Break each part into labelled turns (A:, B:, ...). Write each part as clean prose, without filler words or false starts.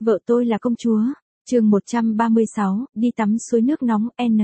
A: Vợ tôi là công chúa. Chương 136, đi tắm suối nước nóng N.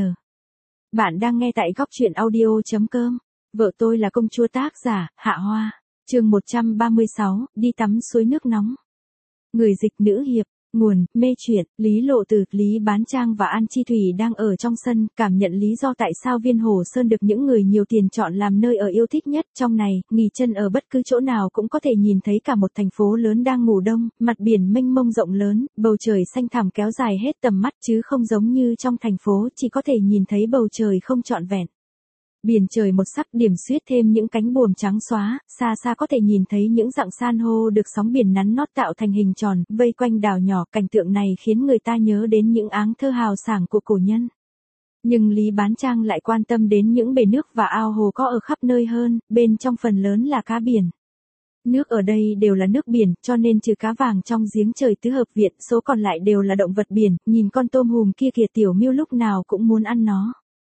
A: Bạn đang nghe tại góc truyện audio.com. Vợ tôi là công chúa, tác giả Hạ Hoa. Chương 136, đi tắm suối nước nóng. Người dịch nữ hiệp. Nguồn, mê truyện, Lý Lộ Từ, Lý Bán Trang và An Chi Thủy đang ở trong sân, cảm nhận lý do tại sao Viên Hồ Sơn được những người nhiều tiền chọn làm nơi ở yêu thích nhất. Trong này, nghỉ chân ở bất cứ chỗ nào cũng có thể nhìn thấy cả một thành phố lớn đang ngủ đông, mặt biển mênh mông rộng lớn, bầu trời xanh thẳm kéo dài hết tầm mắt, chứ không giống như trong thành phố chỉ có thể nhìn thấy bầu trời không trọn vẹn. Biển trời một sắc, điểm xuyết thêm những cánh buồm trắng xóa, xa xa có thể nhìn thấy những rặng san hô được sóng biển nắn nót tạo thành hình tròn, vây quanh đảo nhỏ. Cảnh tượng này khiến người ta nhớ đến những áng thơ hào sảng của cổ nhân. Nhưng Lý Bán Trang lại quan tâm đến những bể nước và ao hồ có ở khắp nơi hơn, bên trong phần lớn là cá biển. Nước ở đây đều là nước biển, cho nên trừ cá vàng trong giếng trời tứ hợp viện, số còn lại đều là động vật biển. Nhìn con tôm hùm kia kìa, Tiểu Miêu lúc nào cũng muốn ăn nó.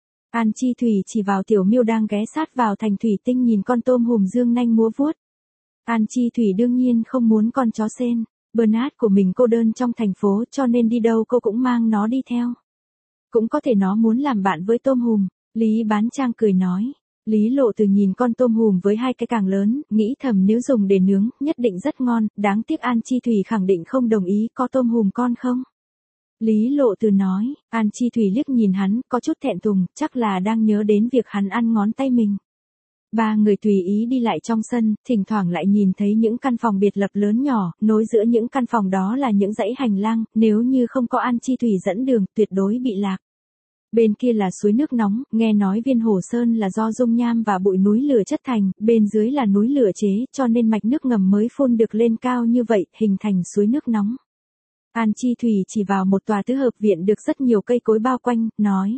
A: An Chi Thủy chỉ vào Tiểu Miêu đang ghé sát vào thành thủy tinh nhìn con tôm hùm dương nanh múa vuốt. An Chi Thủy đương nhiên không muốn con chó sên, Bernard của mình cô đơn trong thành phố, cho nên đi đâu cô cũng mang nó đi theo. Cũng có thể nó muốn làm bạn với tôm hùm, Lý Bán Trang cười nói. Lý Lộ Từ nhìn con tôm hùm với hai cái càng lớn, nghĩ thầm nếu dùng để nướng, nhất định rất ngon, đáng tiếc An Chi Thủy khẳng định không đồng ý. Có tôm hùm con không? Lý Lộ Từ nói. An Chi Thủy liếc nhìn hắn, có chút thẹn thùng, chắc là đang nhớ đến việc hắn ăn ngón tay mình. Ba người tùy ý đi lại trong sân, thỉnh thoảng lại nhìn thấy những căn phòng biệt lập lớn nhỏ, nối giữa những căn phòng đó là những dãy hành lang, nếu như không có An Chi Thủy dẫn đường, tuyệt đối bị lạc. Bên kia là suối nước nóng, nghe nói Viên Hồ Sơn là do dung nham và bụi núi lửa chất thành, bên dưới là núi lửa chế, cho nên mạch nước ngầm mới phun được lên cao như vậy, hình thành suối nước nóng. An Chi Thủy chỉ vào một tòa tứ hợp viện được rất nhiều cây cối bao quanh, nói.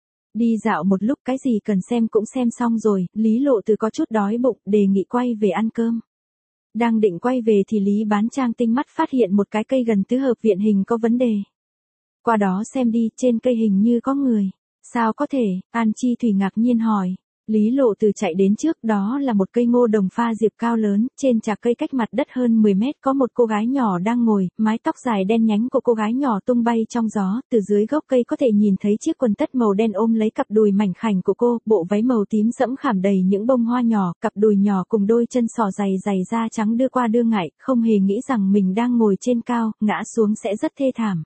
A: Đi dạo một lúc, cái gì cần xem cũng xem xong rồi. Lý Lộ Từ có chút đói bụng, đề nghị quay về ăn cơm. Đang định quay về thì Lý Bán Trang tinh mắt phát hiện một cái cây gần tứ hợp viện hình có vấn đề. Qua đó xem đi, trên cây hình như có người. Sao có thể? An Chi Thủy ngạc nhiên hỏi. Lý Lộ Từ chạy đến trước, đó là một cây ngô đồng pha diệp cao lớn, trên chạc cây cách mặt đất hơn 10 mét có một cô gái nhỏ đang ngồi, mái tóc dài đen nhánh của cô gái nhỏ tung bay trong gió, từ dưới gốc cây có thể nhìn thấy chiếc quần tất màu đen ôm lấy cặp đùi mảnh khảnh của cô, bộ váy màu tím sẫm khảm đầy những bông hoa nhỏ, cặp đùi nhỏ cùng đôi chân sò dày dày da trắng đưa qua đưa ngại, không hề nghĩ rằng mình đang ngồi trên cao, ngã xuống sẽ rất thê thảm.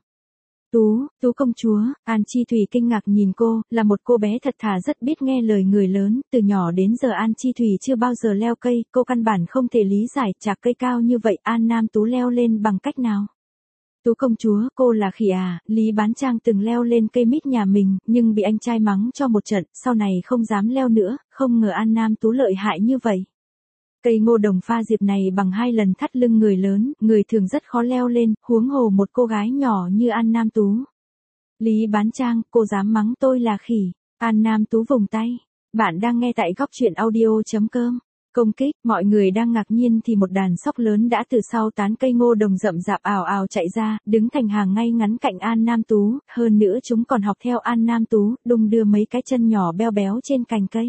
A: Tú công chúa. An Chi Thủy kinh ngạc nhìn cô, là một cô bé thật thà rất biết nghe lời người lớn, từ nhỏ đến giờ An Chi Thủy chưa bao giờ leo cây, cô căn bản không thể lý giải chạc cây cao như vậy An Nam Tú leo lên bằng cách nào. Tú công chúa, cô là khỉ à? Lý Bán Trang từng leo lên cây mít nhà mình, nhưng bị anh trai mắng cho một trận, sau này không dám leo nữa, không ngờ An Nam Tú lợi hại như vậy. Cây ngô đồng pha diệp này bằng 2 lần thắt lưng người lớn, người thường rất khó leo lên, huống hồ một cô gái nhỏ như An Nam Tú. Lý Bán Trang, cô dám mắng tôi là khỉ. An Nam Tú vùng tay. Bạn đang nghe tại góc truyện audio.com. Công kích, mọi người đang ngạc nhiên thì một đàn sóc lớn đã từ sau tán cây ngô đồng rậm rạp ào ào chạy ra, đứng thành hàng ngay ngắn cạnh An Nam Tú, hơn nữa chúng còn học theo An Nam Tú, đung đưa mấy cái chân nhỏ beo béo trên cành cây.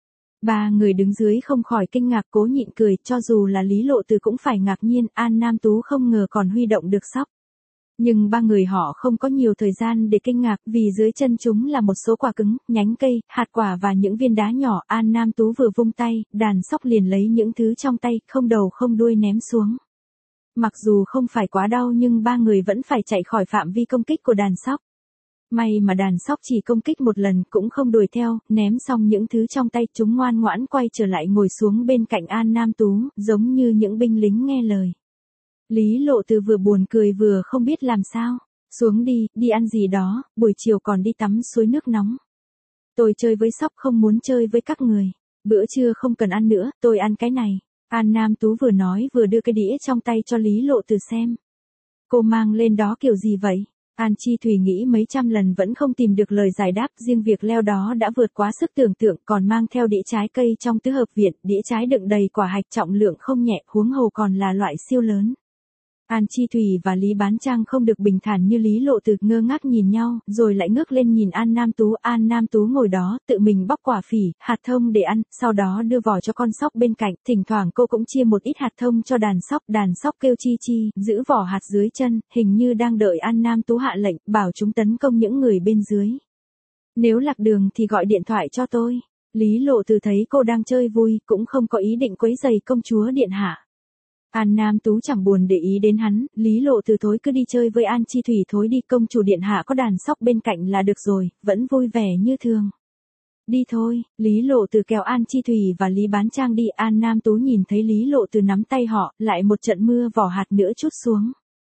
A: Ba người đứng dưới không khỏi kinh ngạc, cố nhịn cười, cho dù là Lý Lộ Từ cũng phải ngạc nhiên, An Nam Tú không ngờ còn huy động được sóc. Nhưng ba người họ không có nhiều thời gian để kinh ngạc, vì dưới chân chúng là một số quả cứng, nhánh cây, hạt quả và những viên đá nhỏ. An Nam Tú vừa vung tay, đàn sóc liền lấy những thứ trong tay, không đầu không đuôi ném xuống. Mặc dù không phải quá đau nhưng ba người vẫn phải chạy khỏi phạm vi công kích của đàn sóc. May mà đàn sóc chỉ công kích một lần, cũng không đuổi theo, ném xong những thứ trong tay, chúng ngoan ngoãn quay trở lại ngồi xuống bên cạnh An Nam Tú, giống như những binh lính nghe lời. Lý Lộ Từ vừa buồn cười vừa không biết làm sao. Xuống đi ăn gì đó, buổi chiều còn đi tắm suối nước nóng. Tôi chơi với sóc, không muốn chơi với các người. Bữa trưa không cần ăn nữa, tôi ăn cái này. An Nam Tú vừa nói vừa đưa cái đĩa trong tay cho Lý Lộ Từ xem. Cô mang lên đó kiểu gì vậy? An Chi Thủy nghĩ mấy trăm lần vẫn không tìm được lời giải đáp, riêng việc leo đó đã vượt quá sức tưởng tượng, còn mang theo đĩa trái cây trong tứ hợp viện, đĩa trái đựng đầy quả hạch trọng lượng không nhẹ, huống hồ còn là loại siêu lớn. An Chi Thủy và Lý Bán Trang không được bình thản như Lý Lộ Từ, ngơ ngác nhìn nhau, rồi lại ngước lên nhìn An Nam Tú. An Nam Tú ngồi đó, tự mình bóc quả phỉ, hạt thông để ăn, sau đó đưa vỏ cho con sóc bên cạnh, thỉnh thoảng cô cũng chia một ít hạt thông cho đàn sóc kêu chi chi, giữ vỏ hạt dưới chân, hình như đang đợi An Nam Tú hạ lệnh, bảo chúng tấn công những người bên dưới. Nếu lạc đường thì gọi điện thoại cho tôi. Lý Lộ Từ thấy cô đang chơi vui, cũng không có ý định quấy rầy công chúa điện hạ. An Nam Tú chẳng buồn để ý đến hắn, Lý Lộ Từ thối cứ đi chơi với An Chi Thủy thối đi, công chủ điện hạ có đàn sóc bên cạnh là được rồi, vẫn vui vẻ như thường. Đi thôi, Lý Lộ Từ kéo An Chi Thủy và Lý Bán Trang đi. An Nam Tú nhìn thấy Lý Lộ Từ nắm tay họ, lại một trận mưa vỏ hạt nữa trút xuống.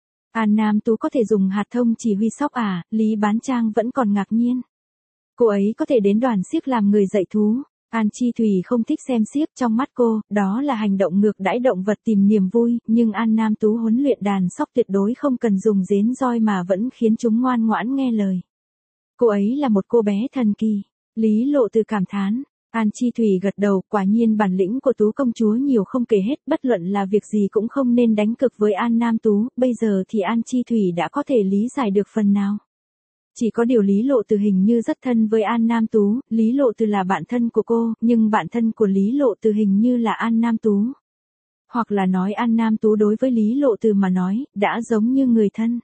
A: An Nam Tú có thể dùng hạt thông chỉ huy sóc à, Lý Bán Trang vẫn còn ngạc nhiên. Cô ấy có thể đến đoàn xiếc làm người dạy thú. An Chi Thủy không thích xem xiếc, trong mắt cô, đó là hành động ngược đãi động vật tìm niềm vui, nhưng An Nam Tú huấn luyện đàn sóc tuyệt đối không cần dùng dến roi mà vẫn khiến chúng ngoan ngoãn nghe lời. Cô ấy là một cô bé thần kỳ. Lý Lộ Từ cảm thán. An Chi Thủy gật đầu, quả nhiên bản lĩnh của Tú công chúa nhiều không kể hết, bất luận là việc gì cũng không nên đánh cược với An Nam Tú, bây giờ thì An Chi Thủy đã có thể lý giải được phần nào. Chỉ có điều Lý Lộ Từ hình như rất thân với An Nam Tú, Lý Lộ Từ là bạn thân của cô, nhưng bạn thân của Lý Lộ Từ hình như là An Nam Tú. Hoặc là nói An Nam Tú đối với Lý Lộ Từ mà nói, đã giống như người thân.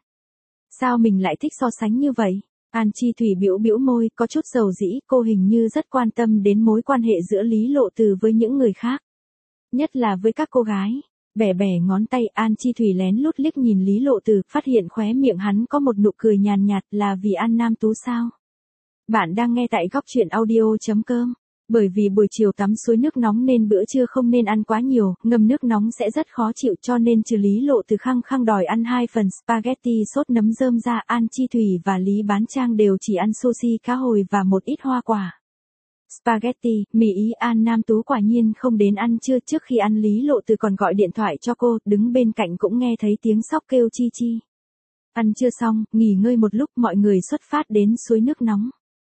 A: Sao mình lại thích so sánh như vậy? An Chi Thủy bĩu bĩu môi, có chút dầu dĩ, cô hình như rất quan tâm đến mối quan hệ giữa Lý Lộ Từ với những người khác. Nhất là với các cô gái. Bẻ bẻ ngón tay, An Chi Thủy lén lút liếc nhìn Lý Lộ Từ, phát hiện khóe miệng hắn có một nụ cười nhàn nhạt, là vì An Nam Tú sao? Bạn đang nghe tại góc truyện audio.com. Bởi vì buổi chiều tắm suối nước nóng nên bữa trưa không nên ăn quá nhiều, ngâm nước nóng sẽ rất khó chịu, cho nên trừ Lý Lộ Từ khăng khăng đòi ăn 2 phần spaghetti sốt nấm rơm ra, An Chi Thủy và Lý Bán Trang đều chỉ ăn sushi cá hồi và một ít hoa quả. Spaghetti, mì Ý. An Nam Tú quả nhiên không đến ăn trưa. Trước khi ăn Lý Lộ Từ còn gọi điện thoại cho cô, đứng bên cạnh cũng nghe thấy tiếng sóc kêu chi chi. Ăn trưa xong, nghỉ ngơi một lúc, mọi người xuất phát đến suối nước nóng.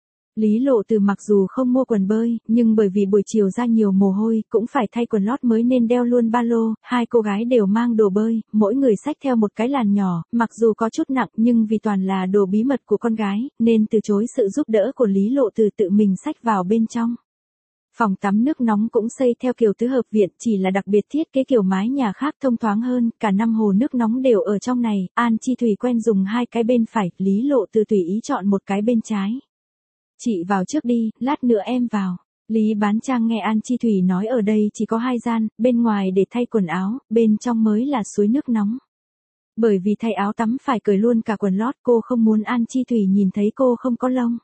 A: Lý Lộ Từ mặc dù không mua quần bơi, nhưng bởi vì buổi chiều ra nhiều mồ hôi, cũng phải thay quần lót mới nên đeo luôn ba lô. Hai cô gái đều mang đồ bơi, mỗi người xách theo một cái làn nhỏ, mặc dù có chút nặng nhưng vì toàn là đồ bí mật của con gái, nên từ chối sự giúp đỡ của Lý Lộ Từ, tự mình xách vào bên trong. Phòng tắm nước nóng cũng xây theo kiểu tứ hợp viện, chỉ là đặc biệt thiết kế kiểu mái nhà khác thông thoáng hơn, cả 5 hồ nước nóng đều ở trong này. An Chi Thủy quen dùng 2 cái bên phải, Lý Lộ Từ tùy ý chọn một cái bên trái. Chị vào trước đi, lát nữa em vào. Lý Bán Trang nghe An Chi Thủy nói ở đây chỉ có 2 gian, bên ngoài để thay quần áo, bên trong mới là suối nước nóng. Bởi vì thay áo tắm phải cởi luôn cả quần lót, cô không muốn An Chi Thủy nhìn thấy cô không có lông.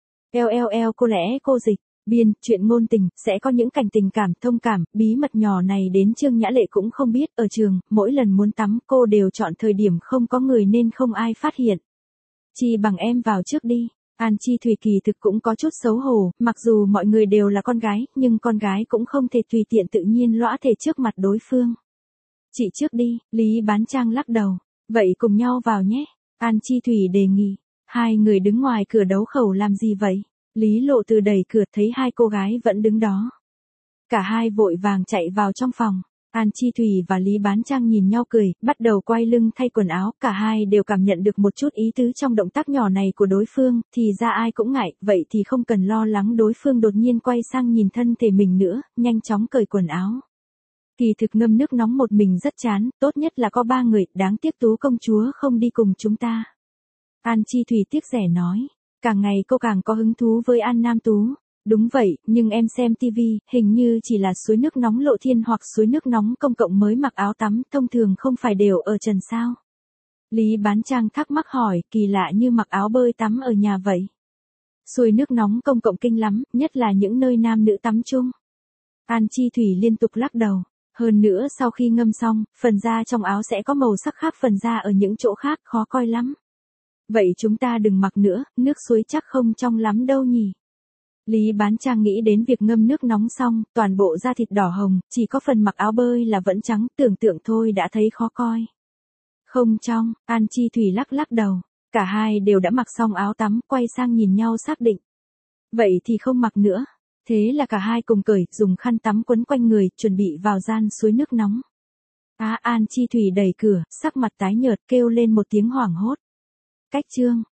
A: Cô lẽ cô dịch. Biên, chuyện ngôn tình, sẽ có những cảnh tình cảm, thông cảm, bí mật nhỏ này đến Trương Nhã Lệ cũng không biết. Ở trường, mỗi lần muốn tắm cô đều chọn thời điểm không có người nên không ai phát hiện. Chi bằng em vào trước đi. An Chi Thủy kỳ thực cũng có chút xấu hổ, mặc dù mọi người đều là con gái, nhưng con gái cũng không thể tùy tiện tự nhiên lõa thể trước mặt đối phương. Chị trước đi, Lý Bán Trang lắc đầu. Vậy cùng nhau vào nhé. An Chi Thủy đề nghị. Hai người đứng ngoài cửa đấu khẩu làm gì vậy? Lý Lộ Từ đẩy cửa thấy hai cô gái vẫn đứng đó. Cả hai vội vàng chạy vào trong phòng. An Chi Thủy và Lý Bán Trang nhìn nhau cười, bắt đầu quay lưng thay quần áo, cả hai đều cảm nhận được một chút ý tứ trong động tác nhỏ này của đối phương, thì ra ai cũng ngại, vậy thì không cần lo lắng đối phương đột nhiên quay sang nhìn thân thể mình nữa, nhanh chóng cởi quần áo. Kỳ thực ngâm nước nóng một mình rất chán, tốt nhất là có 3 người, đáng tiếc Tú công chúa không đi cùng chúng ta. An Chi Thủy tiếc rẻ nói, càng ngày cô càng có hứng thú với An Nam Tú. Đúng vậy, nhưng em xem TV, hình như chỉ là suối nước nóng Lộ Thiên hoặc suối nước nóng công cộng mới mặc áo tắm, thông thường không phải đều ở trần sao? Lý Bán Trang thắc mắc hỏi, kỳ lạ như mặc áo bơi tắm ở nhà vậy. Suối nước nóng công cộng kinh lắm, nhất là những nơi nam nữ tắm chung. An Chi Thủy liên tục lắc đầu. Hơn nữa sau khi ngâm xong, phần da trong áo sẽ có màu sắc khác phần da ở những chỗ khác, khó coi lắm. Vậy chúng ta đừng mặc nữa, nước suối chắc không trong lắm đâu nhỉ. Lý Bán Trang nghĩ đến việc ngâm nước nóng xong, toàn bộ da thịt đỏ hồng, chỉ có phần mặc áo bơi là vẫn trắng, tưởng tượng thôi đã thấy khó coi. Không trong, An Chi Thủy lắc đầu, cả hai đều đã mặc xong áo tắm, quay sang nhìn nhau xác định. Vậy thì không mặc nữa. Thế là cả hai cùng cởi, dùng khăn tắm quấn quanh người, chuẩn bị vào gian suối nước nóng. An Chi Thủy đẩy cửa, sắc mặt tái nhợt kêu lên một tiếng hoảng hốt. Cách chương